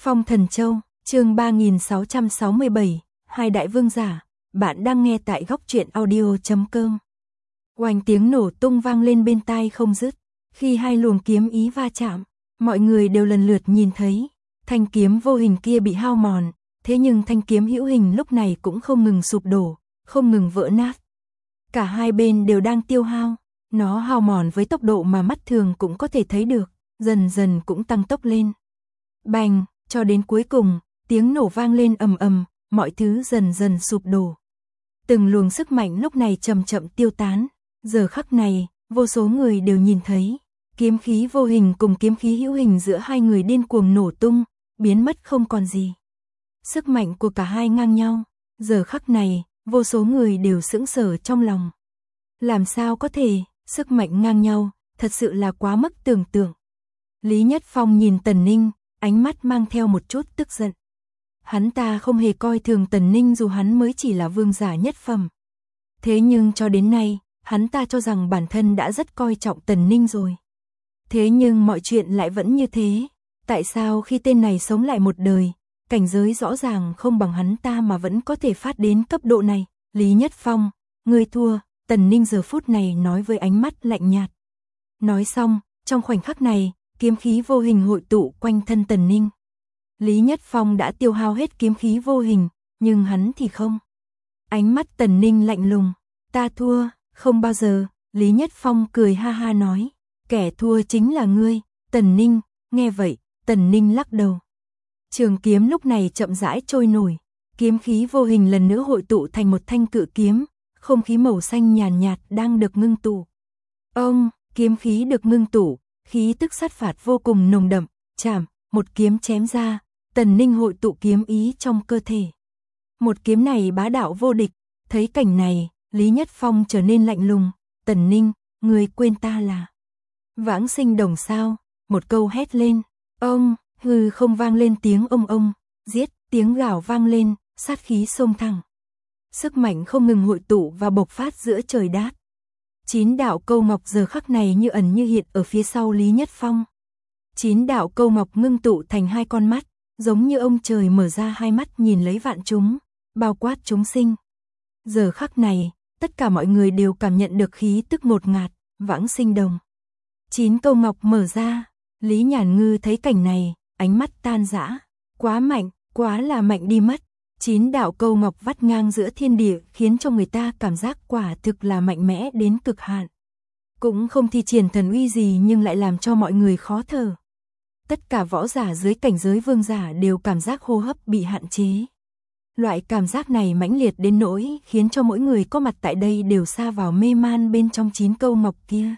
Phong Thần Châu, chương 3667, Hai đại vương giả, bạn đang nghe tại góc truyện audio.com. Oanh tiếng nổ tung vang lên bên tai không dứt, khi hai luồng kiếm ý va chạm, mọi người đều lần lượt nhìn thấy, thanh kiếm vô hình kia bị hao mòn, thế nhưng thanh kiếm hữu hình lúc này cũng không ngừng sụp đổ, không ngừng vỡ nát. Cả hai bên đều đang tiêu hao, nó hao mòn với tốc độ mà mắt thường cũng có thể thấy được, dần dần cũng tăng tốc lên. Bành, cho đến cuối cùng, tiếng nổ vang lên ầm ầm, mọi thứ dần dần sụp đổ. Từng luồng sức mạnh lúc này chậm chậm tiêu tán, giờ khắc này, vô số người đều nhìn thấy, kiếm khí vô hình cùng kiếm khí hữu hình giữa hai người điên cuồng nổ tung, biến mất không còn gì. Sức mạnh của cả hai ngang nhau, giờ khắc này, vô số người đều sững sờ trong lòng. Làm sao có thể, sức mạnh ngang nhau, thật sự là quá mức tưởng tượng. Lý Nhất Phong nhìn Tần Ninh, ánh mắt mang theo một chút tức giận. Hắn ta không hề coi thường Tần Ninh dù hắn mới chỉ là vương giả nhất phẩm. Thế nhưng cho đến nay, hắn ta cho rằng bản thân đã rất coi trọng Tần Ninh rồi. Thế nhưng mọi chuyện lại vẫn như thế. Tại sao khi tên này sống lại một đời, cảnh giới rõ ràng không bằng hắn ta mà vẫn có thể phát đến cấp độ này? Lý Nhất Phong, ngươi thua, Tần Ninh giờ phút này nói với ánh mắt lạnh nhạt. Nói xong, trong khoảnh khắc này, kiếm khí vô hình hội tụ quanh thân Tần Ninh. Lý Nhất Phong đã tiêu hao hết kiếm khí vô hình, nhưng hắn thì không. Ánh mắt Tần Ninh lạnh lùng, ta thua, không bao giờ, Lý Nhất Phong cười ha ha nói, kẻ thua chính là ngươi, Tần Ninh, nghe vậy, Tần Ninh lắc đầu. Trường kiếm lúc này chậm rãi trôi nổi, kiếm khí vô hình lần nữa hội tụ thành một thanh cự kiếm, không khí màu xanh nhàn nhạt đang được ngưng tụ. Ông, kiếm khí được ngưng tụ, khí tức sát phạt vô cùng nồng đậm, chạm, một kiếm chém ra, Tần Ninh hội tụ kiếm ý trong cơ thể. Một kiếm này bá đạo vô địch, thấy cảnh này, Lý Nhất Phong trở nên lạnh lùng, Tần Ninh, ngươi quên ta là Vãng Sinh Đồng sao? Một câu hét lên, ông, hư không vang lên tiếng ông, giết, tiếng gào vang lên, sát khí xông thẳng. Sức mạnh không ngừng hội tụ và bộc phát giữa trời đát. 9 đạo câu ngọc giờ khắc này như ẩn như hiện ở phía sau Lý Nhất Phong. 9 đạo câu ngọc ngưng tụ thành hai con mắt, giống như ông trời mở ra hai mắt nhìn lấy vạn chúng, bao quát chúng sinh. Giờ khắc này, tất cả mọi người đều cảm nhận được khí tức ngột ngạt, Vãng Sinh Đồng. 9 câu ngọc mở ra, Lý Nhàn Ngư thấy cảnh này, ánh mắt tan rã, quá mạnh, quá là mạnh đi mất. 9 đạo câu ngọc vắt ngang giữa thiên địa khiến cho người ta cảm giác quả thực là mạnh mẽ đến cực hạn. Cũng không thi triển thần uy gì nhưng lại làm cho mọi người khó thở. Tất cả võ giả dưới cảnh giới vương giả đều cảm giác hô hấp bị hạn chế. Loại cảm giác này mãnh liệt đến nỗi khiến cho mỗi người có mặt tại đây đều sa vào mê man bên trong 9 câu ngọc kia.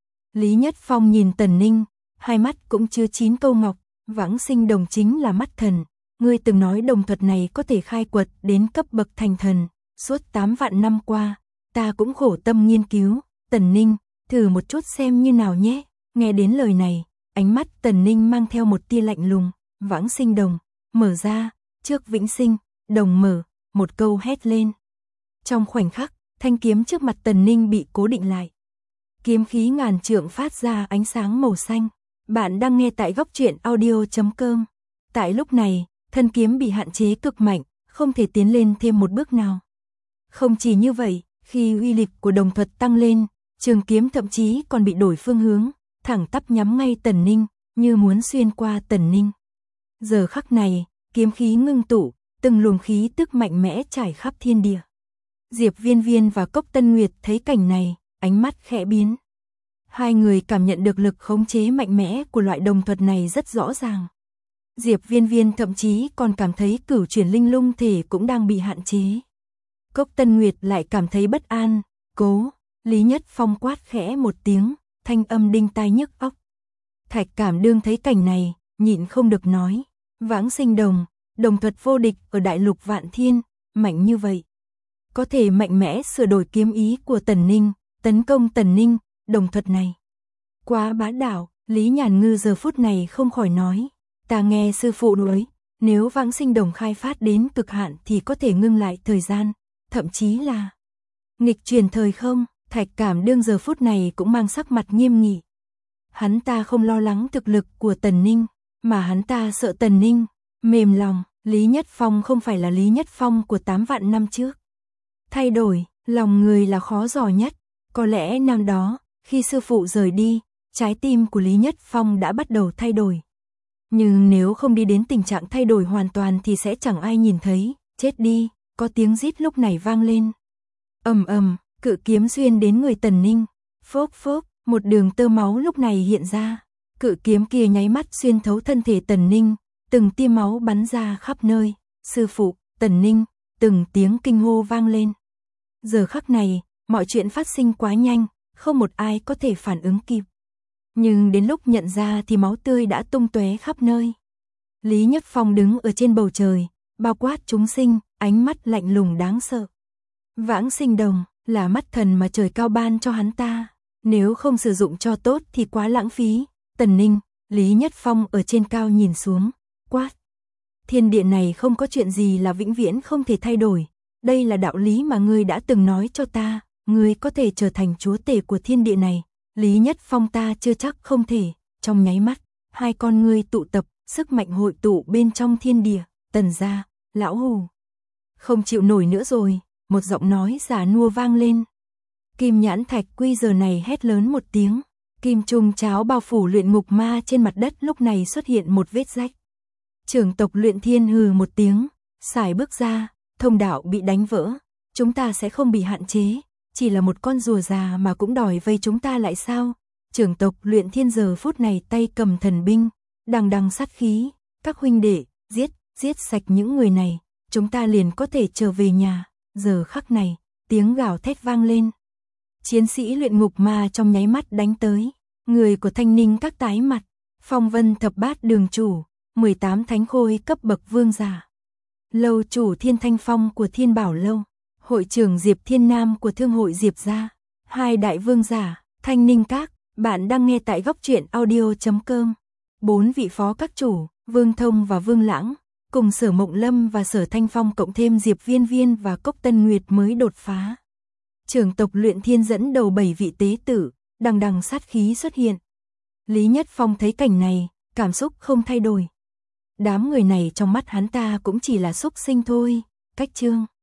Lý Nhất Phong nhìn Tần Ninh, hai mắt cũng chứa 9 câu ngọc, Vãng Sinh Đồng chính là mắt thần. Ngươi từng nói đồng thuật này có thể khai quật đến cấp bậc thành thần, suốt 8 vạn năm qua, ta cũng khổ tâm nghiên cứu, Tần Ninh, thử một chút xem như nào nhé. Nghe đến lời này, ánh mắt Tần Ninh mang theo một tia lạnh lùng, Vãng Sinh Đồng, mở ra, trước Vĩnh Sinh, đồng mở, một câu hét lên. Trong khoảnh khắc, thanh kiếm trước mặt Tần Ninh bị cố định lại. Kiếm khí ngàn trượng phát ra ánh sáng màu xanh. Bạn đang nghe tại góc truyện audio.com. Tại lúc này, thân kiếm bị hạn chế cực mạnh, không thể tiến lên thêm một bước nào. Không chỉ như vậy, khi uy lực của đồng thuật tăng lên, trường kiếm thậm chí còn bị đổi phương hướng, thẳng tắp nhắm ngay Tần Ninh, như muốn xuyên qua Tần Ninh. Giờ khắc này, kiếm khí ngưng tụ, từng luồng khí tức mạnh mẽ trải khắp thiên địa. Diệp Viên Viên và Cốc Tân Nguyệt thấy cảnh này, ánh mắt khẽ biến. Hai người cảm nhận được lực khống chế mạnh mẽ của loại đồng thuật này rất rõ ràng. Diệp Viên Viên thậm chí còn cảm thấy cửu chuyển linh lung thể cũng đang bị hạn chế. Cốc Tân Nguyệt lại cảm thấy bất an, cố, Lý Nhất Phong quát khẽ một tiếng, thanh âm đinh tai nhức óc. Thạch Cảm Đương thấy cảnh này, nhịn không được nói, Vãng Sinh Đồng, đồng thuật vô địch ở đại lục Vạn Thiên, mạnh như vậy. Có thể mạnh mẽ sửa đổi kiếm ý của Tần Ninh, tấn công Tần Ninh, đồng thuật này. Quá bá đạo, Lý Nhàn Ngư giờ phút này không khỏi nói. Ta nghe sư phụ nói, nếu Vãng Sinh Đồng khai phát đến cực hạn thì có thể ngưng lại thời gian, thậm chí là nghịch chuyển thời không. Thạch Cảm Đương giờ phút này cũng mang sắc mặt nghiêm nghị. Hắn ta không lo lắng thực lực của Tần Ninh, mà hắn ta sợ Tần Ninh Mềm lòng, Lý Nhất Phong không phải là Lý Nhất Phong của 8 vạn năm trước. Thay đổi, lòng người là khó dò nhất. Có lẽ năm đó, khi sư phụ rời đi, trái tim của Lý Nhất Phong đã bắt đầu thay đổi. Nhưng nếu không đi đến tình trạng thay đổi hoàn toàn thì sẽ chẳng ai nhìn thấy. Chết đi, có tiếng rít lúc này vang lên. Ầm ầm, cự kiếm xuyên đến người Tần Ninh. Phốc phốc, một đường tơ máu lúc này hiện ra. Cự kiếm kia nháy mắt xuyên thấu thân thể Tần Ninh, từng tia máu bắn ra khắp nơi. Sư phụ, Tần Ninh, từng tiếng kinh hô vang lên. Giờ khắc này, mọi chuyện phát sinh quá nhanh, không một ai có thể phản ứng kịp. Nhưng đến lúc nhận ra thì máu tươi đã tung tóe khắp nơi. Lý Nhất Phong đứng ở trên bầu trời, bao quát chúng sinh, ánh mắt lạnh lùng đáng sợ. Vãng Sinh Đồng là mắt thần mà trời cao ban cho hắn ta, nếu không sử dụng cho tốt thì quá lãng phí. Tần Ninh, Lý Nhất Phong ở trên cao nhìn xuống, quát. Thiên địa này không có chuyện gì là vĩnh viễn không thể thay đổi. Đây là đạo lý mà ngươi đã từng nói cho ta, ngươi có thể trở thành chúa tể của thiên địa này. Lý Nhất Phong ta chưa chắc không thể. Trong nháy mắt, hai con ngươi tụ tập, sức mạnh hội tụ bên trong thiên địa. Tần gia, lão hù. Không chịu nổi nữa rồi, một giọng nói già nua vang lên. Kim Nhãn Thạch Quy giờ này hét lớn một tiếng. Kim trung cháo bao phủ luyện ngục ma trên mặt đất lúc này xuất hiện một vết rách. Trưởng tộc Luyện Thiên hừ một tiếng, xài bước ra, thông đạo bị đánh vỡ. Chúng ta sẽ không bị hạn chế, chỉ là một con rùa già mà cũng đòi vây chúng ta lại sao? Trưởng tộc Luyện Thiên giờ phút này tay cầm thần binh, đằng đằng sát khí. Các huynh đệ, giết sạch những người này, chúng ta liền có thể trở về nhà. Giờ khắc này, tiếng gào thét vang lên. Chiến sĩ luyện ngục ma trong nháy mắt đánh tới. Người của Thanh Ninh các tái mặt. Phong Vân thập bát đường chủ, 18 thánh khôi cấp bậc vương giả. Lâu chủ Thiên Thanh Phong của Thiên Bảo Lâu. Hội trưởng Diệp Thiên Nam của Thương hội Diệp gia. Hai đại vương giả, Thanh Ninh các. Bạn đang nghe tại góc truyện audio.com. 4 vị phó các chủ, Vương Thông và Vương Lãng, cùng Sở Mộng Lâm và Sở Thanh Phong cộng thêm Diệp Viên Viên và Cốc Tân Nguyệt mới đột phá. Trưởng tộc Luyện Thiên dẫn đầu 7 vị tế tử, đằng đằng sát khí xuất hiện. Lý Nhất Phong thấy cảnh này, cảm xúc không thay đổi. Đám người này trong mắt hắn ta cũng chỉ là súc sinh thôi. Cách chương